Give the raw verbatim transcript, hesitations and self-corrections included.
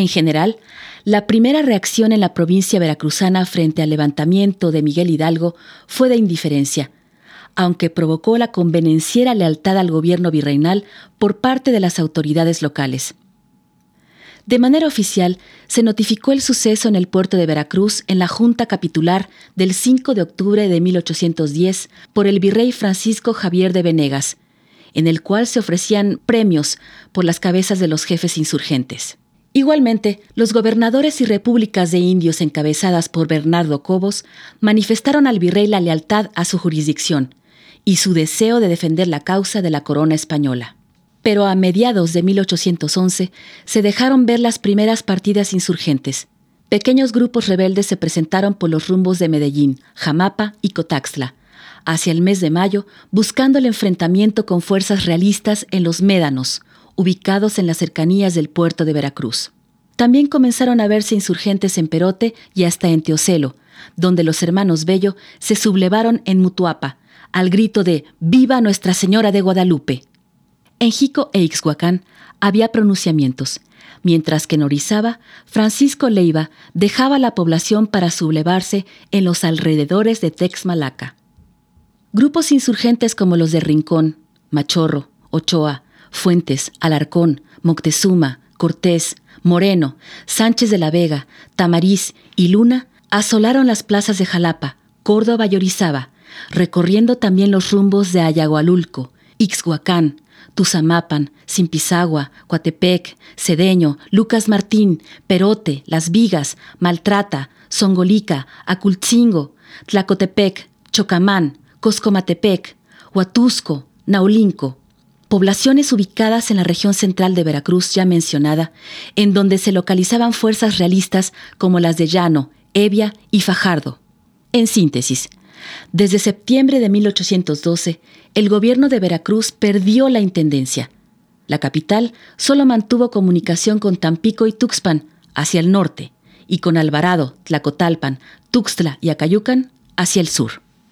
En general, la primera reacción en la provincia veracruzana frente al levantamiento de Miguel Hidalgo fue de indiferencia, aunque provocó la convenenciera lealtad al gobierno virreinal por parte de las autoridades locales. De manera oficial, se notificó el suceso en el puerto de Veracruz en la Junta Capitular del cinco de octubre de mil ochocientos diez por el virrey Francisco Javier de Venegas, en el cual se ofrecían premios por las cabezas de los jefes insurgentes. Igualmente, los gobernadores y repúblicas de indios encabezadas por Bernardo Cobos manifestaron al virrey la lealtad a su jurisdicción y su deseo de defender la causa de la corona española. Pero a mediados de mil ochocientos once se dejaron ver las primeras partidas insurgentes. Pequeños grupos rebeldes se presentaron por los rumbos de Medellín, Jamapa y Cotaxtla, hacia el mes de mayo, buscando el enfrentamiento con fuerzas realistas en los Médanos, ubicados en las cercanías del puerto de Veracruz. También comenzaron a verse insurgentes en Perote y hasta en Teocelo, donde los hermanos Bello se sublevaron en Mutuapa, al grito de «¡Viva Nuestra Señora de Guadalupe!». En Jico e Ixhuacán había pronunciamientos, mientras que en Orizaba, Francisco Leiva dejaba la población para sublevarse en los alrededores de Texmalaca. Grupos insurgentes como los de Rincón, Machorro, Ochoa, Fuentes, Alarcón, Moctezuma, Cortés, Moreno, Sánchez de la Vega, Tamariz y Luna asolaron las plazas de Jalapa, Córdoba y Orizaba, recorriendo también los rumbos de Ayagualulco, Ixhuacán, Tuzamapan, Zimpizagua, Coatepec, Cedeño, Lucas Martín, Perote, Las Vigas, Maltrata, Zongolica, Acultzingo, Tlacotepec, Chocamán, Coscomatepec, Huatusco, Naulinco, poblaciones ubicadas en la región central de Veracruz ya mencionada, en donde se localizaban fuerzas realistas como las de Llano, Evia y Fajardo. En síntesis, desde septiembre de mil ochocientos doce, el gobierno de Veracruz perdió la intendencia. La capital solo mantuvo comunicación con Tampico y Tuxpan, hacia el norte, y con Alvarado, Tlacotalpan, Tuxtla y Acayucan, hacia el sur.